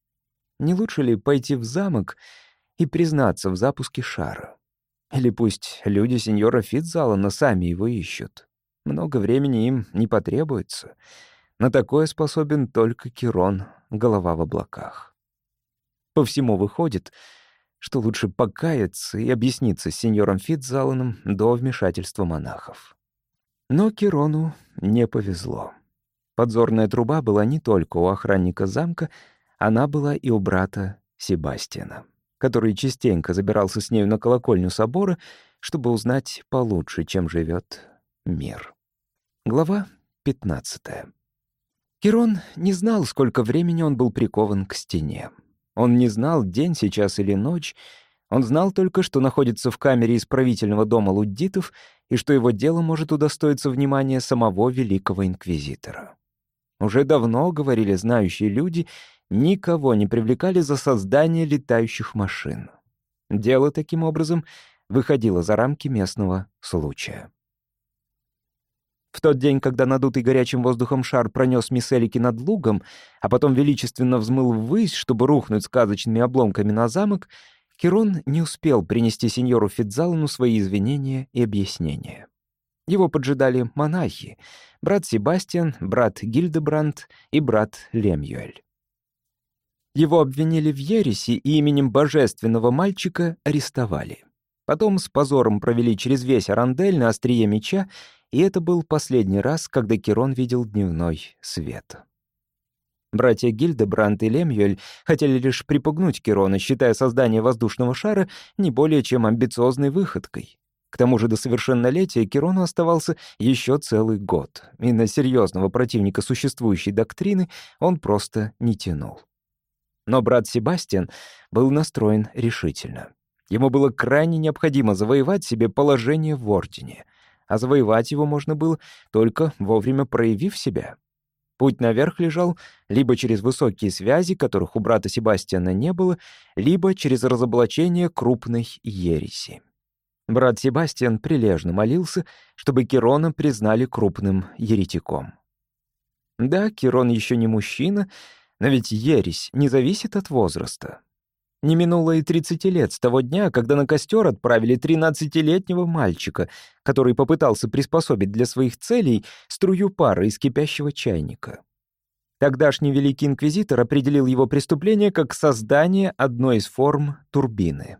Не лучше ли пойти в замок и признаться в запуске шара? Или пусть люди сеньора Фитцзалана сами его ищут. Много времени им не потребуется. На такое способен только Кирон, голова в облаках. По всему выходит, что лучше покаяться и объясниться с сеньором Фитцзаланом до вмешательства монахов. Но Кирону не повезло. Подзорная труба была не только у охранника замка, она была и у брата Себастьяна, который частенько забирался с нею на колокольню собора, чтобы узнать получше, чем живет мир. Глава пятнадцатая. Кирон не знал, сколько времени он был прикован к стене. Он не знал, день сейчас или ночь. Он знал только, что находится в камере исправительного дома луддитов и что его дело может удостоиться внимания самого великого инквизитора. Уже давно, говорили знающие люди, никого не привлекали за создание летающих машин. Дело, таким образом, выходило за рамки местного случая. В тот день, когда надутый горячим воздухом шар пронес мисс Элики над лугом, а потом величественно взмыл ввысь, чтобы рухнуть сказочными обломками на замок, Кирон не успел принести сеньору Фитцзалану свои извинения и объяснения. Его поджидали монахи — брат Себастьян, брат Гильдебранд и брат Лемюэль. Его обвинили в ереси и именем божественного мальчика арестовали. Потом с позором провели через весь Арандель на острие меча, и это был последний раз, когда Кирон видел дневной свет. Братья Гильдебранд и Лемюэль хотели лишь припугнуть Кирона, считая создание воздушного шара не более чем амбициозной выходкой. К тому же до совершеннолетия Кирону оставался еще целый год, и на серьезного противника существующей доктрины он просто не тянул. Но брат Себастьян был настроен решительно. Ему было крайне необходимо завоевать себе положение в Ордене, а завоевать его можно было только вовремя проявив себя. Путь наверх лежал либо через высокие связи, которых у брата Себастьяна не было, либо через разоблачение крупной ереси. Брат Себастьян прилежно молился, чтобы Кирона признали крупным еретиком. Да, Кирон еще не мужчина, но ведь ересь не зависит от возраста. Не минуло и тридцати лет с того дня, когда на костер отправили тринадцатилетнего мальчика, который попытался приспособить для своих целей струю пара из кипящего чайника. Тогдашний великий инквизитор определил его преступление как создание одной из форм турбины.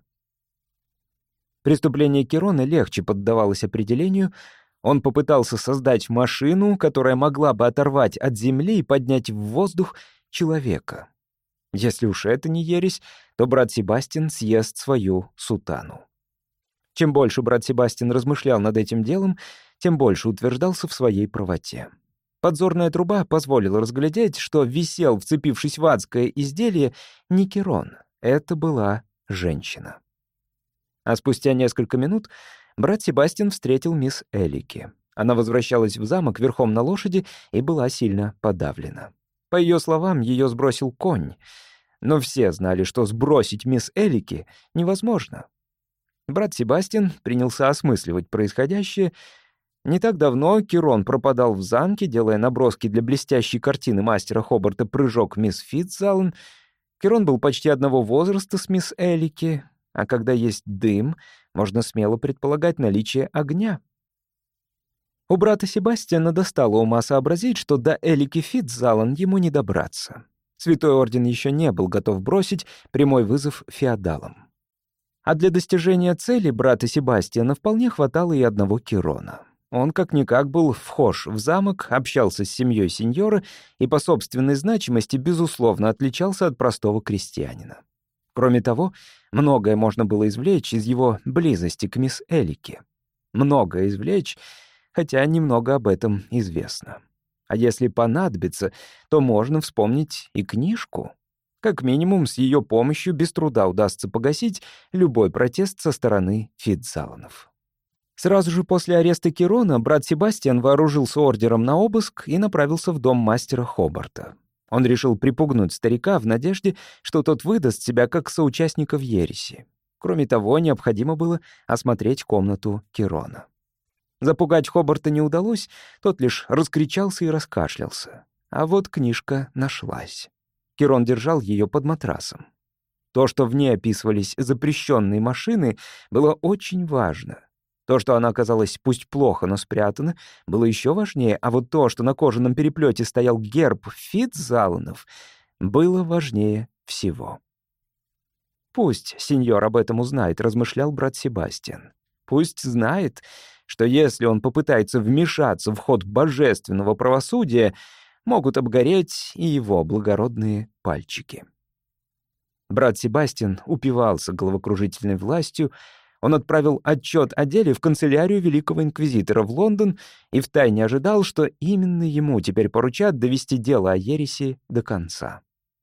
Преступление Кирона легче поддавалось определению. Он попытался создать машину, которая могла бы оторвать от земли и поднять в воздух человека. Если уж это не ересь, то брат Себастьян съест свою сутану. Чем больше брат Себастьян размышлял над этим делом, тем больше утверждался в своей правоте. Подзорная труба позволила разглядеть, что висел, вцепившись в адское изделие, не Кирон. Это была женщина. А спустя несколько минут брат Себастьян встретил мисс Элики. Она возвращалась в замок верхом на лошади и была сильно подавлена. По ее словам, ее сбросил конь. Но все знали, что сбросить мисс Элики невозможно. Брат Себастьян принялся осмысливать происходящее. Не так давно Кирон пропадал в замке, делая наброски для блестящей картины мастера Хобарта «Прыжок мисс Фитцзален». Кирон был почти одного возраста с мисс Элики, а когда есть дым, можно смело предполагать наличие огня. У брата Себастьяна достало ума сообразить, что до Элики Фитцзален ему не добраться. Святой Орден еще не был готов бросить прямой вызов феодалам. А для достижения цели брата Себастьяна вполне хватало и одного Кирона. Он как-никак был вхож в замок, общался с семьей сеньора и по собственной значимости, безусловно, отличался от простого крестьянина. Кроме того, многое можно было извлечь из его близости к мисс Элике. Многое извлечь, хотя немного об этом известно. А если понадобится, то можно вспомнить и книжку. Как минимум, с ее помощью без труда удастся погасить любой протест со стороны Фитцзаленов. Сразу же после ареста Кирона брат Себастьян вооружился ордером на обыск и направился в дом мастера Хобарта. Он решил припугнуть старика в надежде, что тот выдаст себя как соучастника в ереси. Кроме того, необходимо было осмотреть комнату Кирона. Запугать Хобарта не удалось, тот лишь раскричался и раскашлялся. А вот книжка нашлась. Кирон держал ее под матрасом. То, что в ней описывались запрещенные машины, было очень важно. То, что она оказалась пусть плохо, но спрятана, было еще важнее, а вот то, что на кожаном переплете стоял герб Фитцзаленов, было важнее всего. «Пусть сеньор об этом узнает», — размышлял брат Себастьян. «Пусть знает, что если он попытается вмешаться в ход божественного правосудия, могут обгореть и его благородные пальчики». Брат Себастьян упивался головокружительной властью. Он отправил отчет о деле в канцелярию великого инквизитора в Лондон и втайне ожидал, что именно ему теперь поручат довести дело о ереси до конца.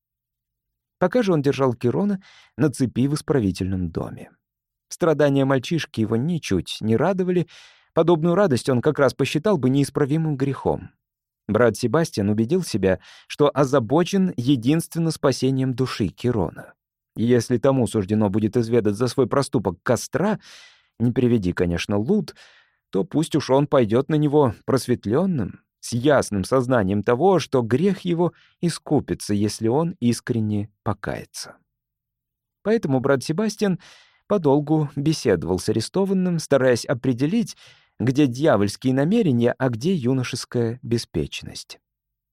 Пока же он держал Кирона на цепи в исправительном доме. Страдания мальчишки его ничуть не радовали. Подобную радость он как раз посчитал бы неисправимым грехом. Брат Себастьян убедил себя, что озабочен единственно спасением души Кирона. И если тому суждено будет изведать за свой проступок костра, не приведи, конечно, Луд, то пусть уж он пойдет на него просветленным, с ясным сознанием того, что грех его искупится, если он искренне покается. Поэтому брат Себастьян подолгу беседовал с арестованным, стараясь определить, где дьявольские намерения, а где юношеская беспечность.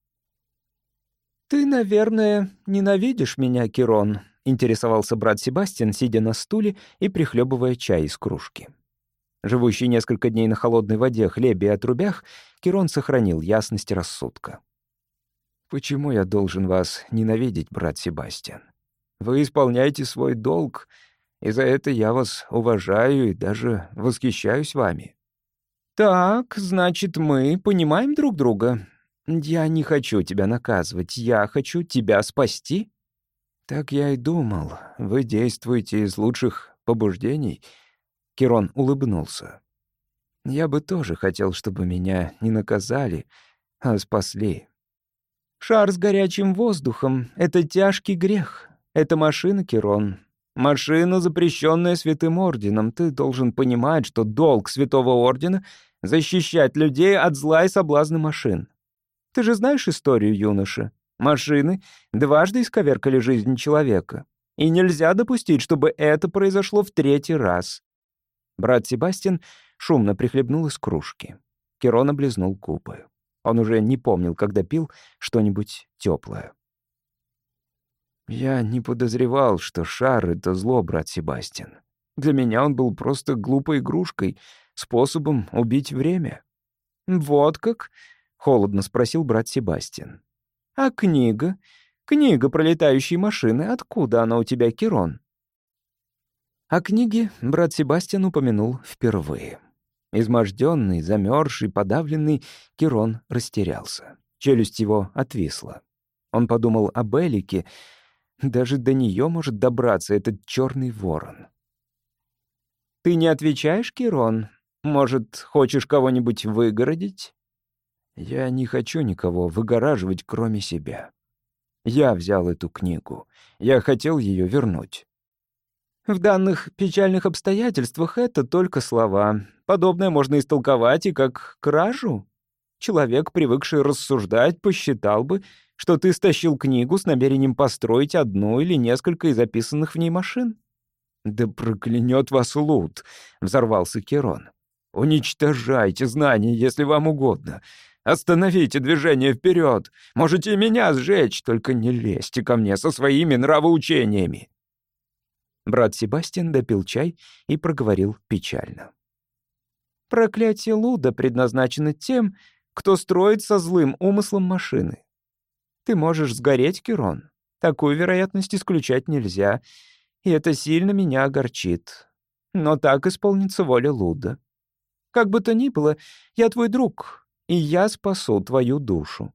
«Ты, наверное, ненавидишь меня, Кирон», — интересовался брат Себастьян, сидя на стуле и прихлебывая чай из кружки. Живущий несколько дней на холодной воде, хлебе и отрубях, Кирон сохранил ясность рассудка. Почему я должен вас ненавидеть, брат Себастьян? Вы исполняете свой долг, и за это я вас уважаю и даже восхищаюсь вами». «Так, значит, мы понимаем друг друга. Я не хочу тебя наказывать, я хочу тебя спасти». «Так я и думал. Вы действуете из лучших побуждений». Кирон улыбнулся. «Я бы тоже хотел, чтобы меня не наказали, а спасли». «Шар с горячим воздухом — это тяжкий грех. Это машина, Кирон. Машина, запрещенная Святым Орденом. Ты должен понимать, что долг Святого Ордена — защищать людей от зла и соблазна машин. Ты же знаешь историю, юноша? Машины дважды исковеркали жизнь человека. И нельзя допустить, чтобы это произошло в третий раз». Брат Себастьян шумно прихлебнул из кружки. Кирон облизнул губы. Он уже не помнил, когда пил что-нибудь теплое. «Я не подозревал, что шар — это зло, брат Себастьян. Для меня он был просто глупой игрушкой, способом убить время». «Вот как?» — холодно спросил брат Себастьян. «А книга? Книга про летающие машины. Откуда она у тебя, Кирон?» О книге брат Себастьян упомянул впервые. Изможденный, замерзший, подавленный, Кирон растерялся. Челюсть его отвисла. Он подумал об Элике. Даже до нее может добраться этот черный ворон. «Ты не отвечаешь, Кирон? Может, хочешь кого-нибудь выгородить?» «Я не хочу никого выгораживать, кроме себя. Я взял эту книгу. Я хотел ее вернуть». «В данных печальных обстоятельствах это только слова. Подобное можно истолковать и как кражу. Человек, привыкший рассуждать, посчитал бы, что ты стащил книгу с намерением построить одну или несколько из записанных в ней машин». «Да проклянет вас Лут!» — взорвался Кирон. «Уничтожайте знания, если вам угодно. Остановите движение вперед. Можете и меня сжечь, только не лезьте ко мне со своими нравоучениями». Брат Себастьян допил чай и проговорил печально. «Проклятие Луда предназначено тем, кто строит со злым умыслом машины. Ты можешь сгореть, Кирон. Такую вероятность исключать нельзя, и это сильно меня огорчит. Но так исполнится воля Луда. Как бы то ни было, я твой друг, и я спасу твою душу».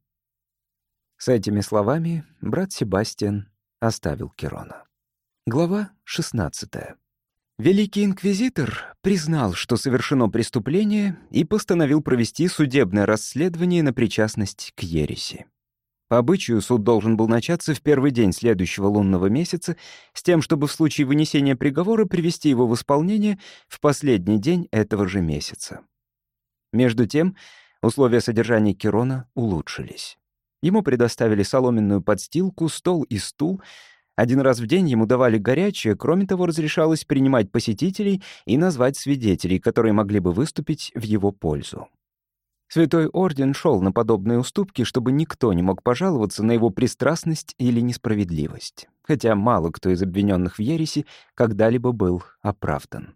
С этими словами брат Себастьян оставил Кирона. Глава шестнадцатая. Великий инквизитор признал, что совершено преступление, и постановил провести судебное расследование на причастность к ереси. По обычаю суд должен был начаться в первый день следующего лунного месяца, с тем, чтобы в случае вынесения приговора привести его в исполнение в последний день этого же месяца. Между тем, условия содержания Кирона улучшились. Ему предоставили соломенную подстилку, стол и стул. Один раз в день ему давали горячее, кроме того, разрешалось принимать посетителей и назвать свидетелей, которые могли бы выступить в его пользу. Святой Орден шел на подобные уступки, чтобы никто не мог пожаловаться на его пристрастность или несправедливость, хотя мало кто из обвиненных в ереси когда-либо был оправдан.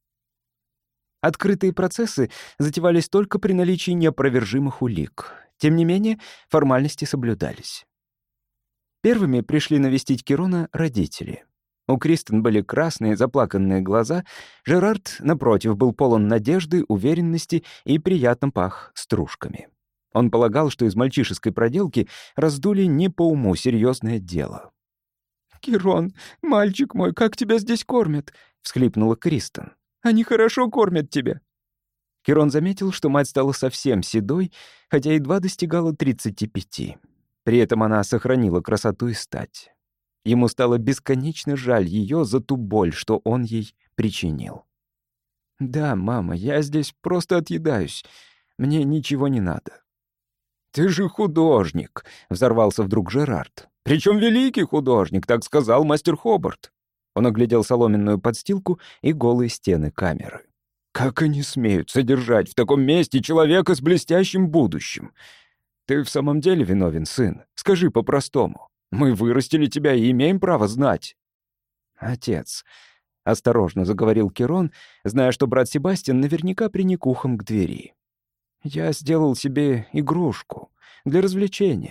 Открытые процессы затевались только при наличии неопровержимых улик. Тем не менее, формальности соблюдались. Первыми пришли навестить Кирона родители. У Кристен были красные, заплаканные глаза. Жерард, напротив, был полон надежды, уверенности и приятно пах стружками. Он полагал, что из мальчишеской проделки раздули не по уму серьезное дело. «Кирон, мальчик мой, как тебя здесь кормят?» — всхлипнула Кристен. «Они хорошо кормят тебя». Кирон заметил, что мать стала совсем седой, хотя едва достигала тридцати пяти. При этом она сохранила красоту и стать. Ему стало бесконечно жаль ее за ту боль, что он ей причинил. «Да, мама, я здесь просто отъедаюсь. Мне ничего не надо». «Ты же художник», — взорвался вдруг Жерард. «Причем великий художник, так сказал мастер Хобарт». Он оглядел соломенную подстилку и голые стены камеры. «Как они смеют содержать в таком месте человека с блестящим будущим? Ты в самом деле виновен, сын? Скажи по-простому. Мы вырастили тебя и имеем право знать». «Отец», — осторожно заговорил Кирон, зная, что брат Себастьян наверняка приник ухом к двери. «Я сделал себе игрушку для развлечения.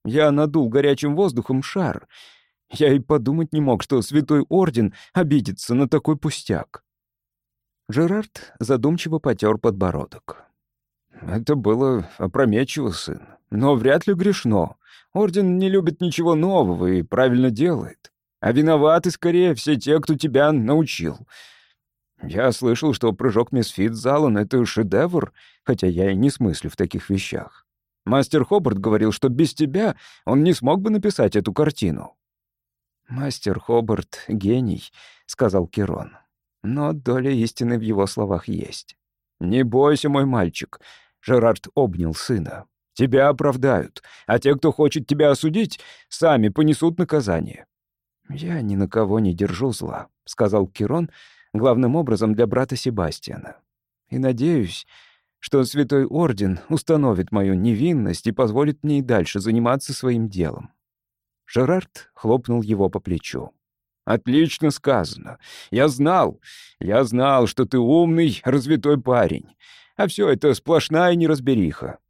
Я надул горячим воздухом шар. Я и подумать не мог, что Святой Орден обидится на такой пустяк». Жерард задумчиво потер подбородок. «Это было опрометчиво, сын, но вряд ли грешно. Орден не любит ничего нового и правильно делает. А виноваты, скорее, все те, кто тебя научил. Я слышал, что прыжок мисс Фитцаллен — это шедевр, хотя я и не смыслю в таких вещах. Мастер Хобарт говорил, что без тебя он не смог бы написать эту картину». «Мастер Хобарт — гений», — сказал Кирон. «Но доля истины в его словах есть». «Не бойся, мой мальчик», — Жерард обнял сына. «Тебя оправдают, а те, кто хочет тебя осудить, сами понесут наказание». «Я ни на кого не держу зла», — сказал Кирон, главным образом для брата Себастьяна. «И надеюсь, что Святой Орден установит мою невинность и позволит мне и дальше заниматься своим делом». Жерард хлопнул его по плечу. «Отлично сказано. Я знал, я знал, что ты умный, развитой парень. А все это сплошная неразбериха».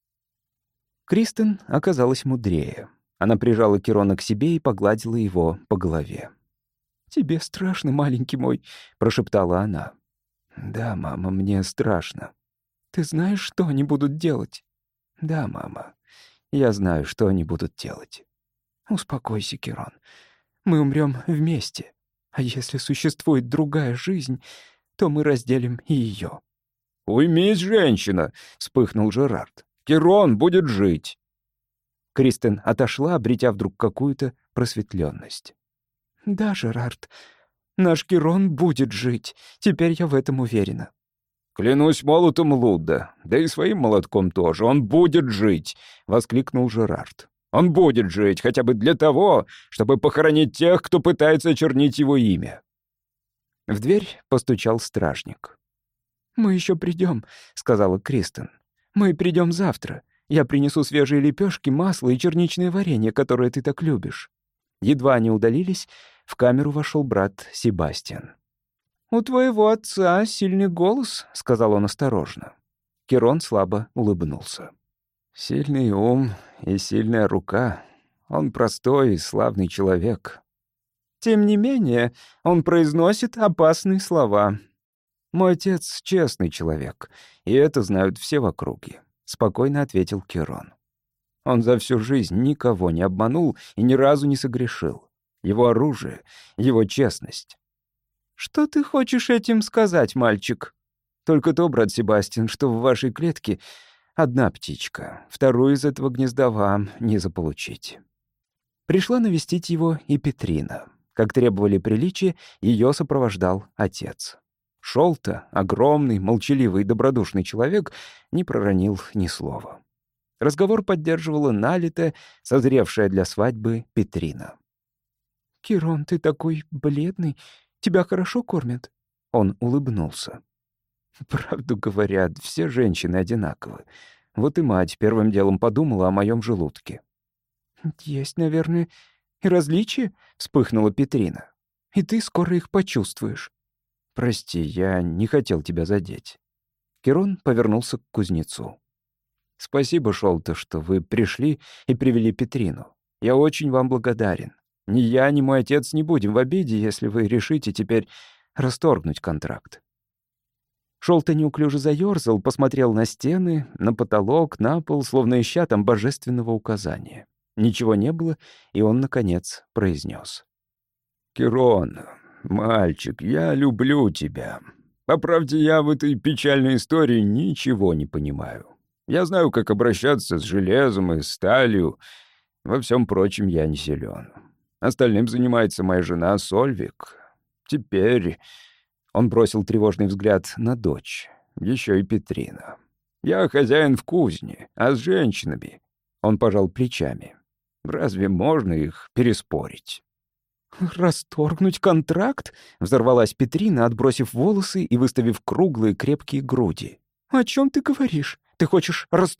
Кристен оказалась мудрее. Она прижала Кирона к себе и погладила его по голове. «Тебе страшно, маленький мой», — прошептала она. «Да, мама, мне страшно». «Ты знаешь, что они будут делать?» «Да, мама, я знаю, что они будут делать». «Успокойся, Кирон. Мы умрем вместе. А если существует другая жизнь, то мы разделим и ее». «Уймись, женщина!» — вспыхнул Жерард. «Кирон будет жить!» Кристен отошла, обретя вдруг какую-то просветленность. «Да, Жерард, наш Кирон будет жить. Теперь я в этом уверена». «Клянусь молотом Лудда, да и своим молотком тоже, он будет жить!» — воскликнул Жерард. «Он будет жить хотя бы для того, чтобы похоронить тех, кто пытается очернить его имя». В дверь постучал стражник. «Мы еще придем», — сказала Кристен. «Мы придем завтра. Я принесу свежие лепешки, масло и черничное варенье, которое ты так любишь». Едва они удалились, в камеру вошел брат Себастьян. «У твоего отца сильный голос», — сказал он осторожно. Кирон слабо улыбнулся. «Сильный ум и сильная рука. Он простой и славный человек. Тем не менее, он произносит опасные слова. Мой отец — честный человек, и это знают все в округе», — спокойно ответил Кирон. «Он за всю жизнь никого не обманул и ни разу не согрешил. Его оружие, его честность». «Что ты хочешь этим сказать, мальчик?» «Только то, брат Себастьян, что в вашей клетке одна птичка. Вторую из этого гнезда вам не заполучить». Пришла навестить его и Петрина. Как требовали приличия, ее сопровождал отец. Шолта, огромный, молчаливый и добродушный человек, не проронил ни слова. Разговор поддерживала налитая, созревшая для свадьбы Петрина. «Кирон, ты такой бледный. Тебя хорошо кормят?» Он улыбнулся. «Правду говорят, все женщины одинаковы. Вот и мать первым делом подумала о моем желудке». «Есть, наверное, и различия?» — вспыхнула Петрина. «И ты скоро их почувствуешь». «Прости, я не хотел тебя задеть». Кирон повернулся к кузнецу. «Спасибо, Шолта, что вы пришли и привели Петрину. Я очень вам благодарен. Ни я, ни мой отец не будем в обиде, если вы решите теперь расторгнуть контракт». Шолта неуклюже заёрзал, посмотрел на стены, на потолок, на пол, словно ища там божественного указания. Ничего не было, и он, наконец, произнес: «Кирон, мальчик, я люблю тебя. По правде, я в этой печальной истории ничего не понимаю. Я знаю, как обращаться с железом и сталью. Во всем прочем я не силен. Остальным занимается моя жена Сольвик. Теперь...» Он бросил тревожный взгляд на дочь. Еще и Петрина. «Я хозяин в кузне, а с женщинами...» Он пожал плечами. «Разве можно их переспорить?» «Расторгнуть контракт?» — взорвалась Петрина, отбросив волосы и выставив круглые крепкие груди. «О чем ты говоришь? Ты хочешь расторгнуть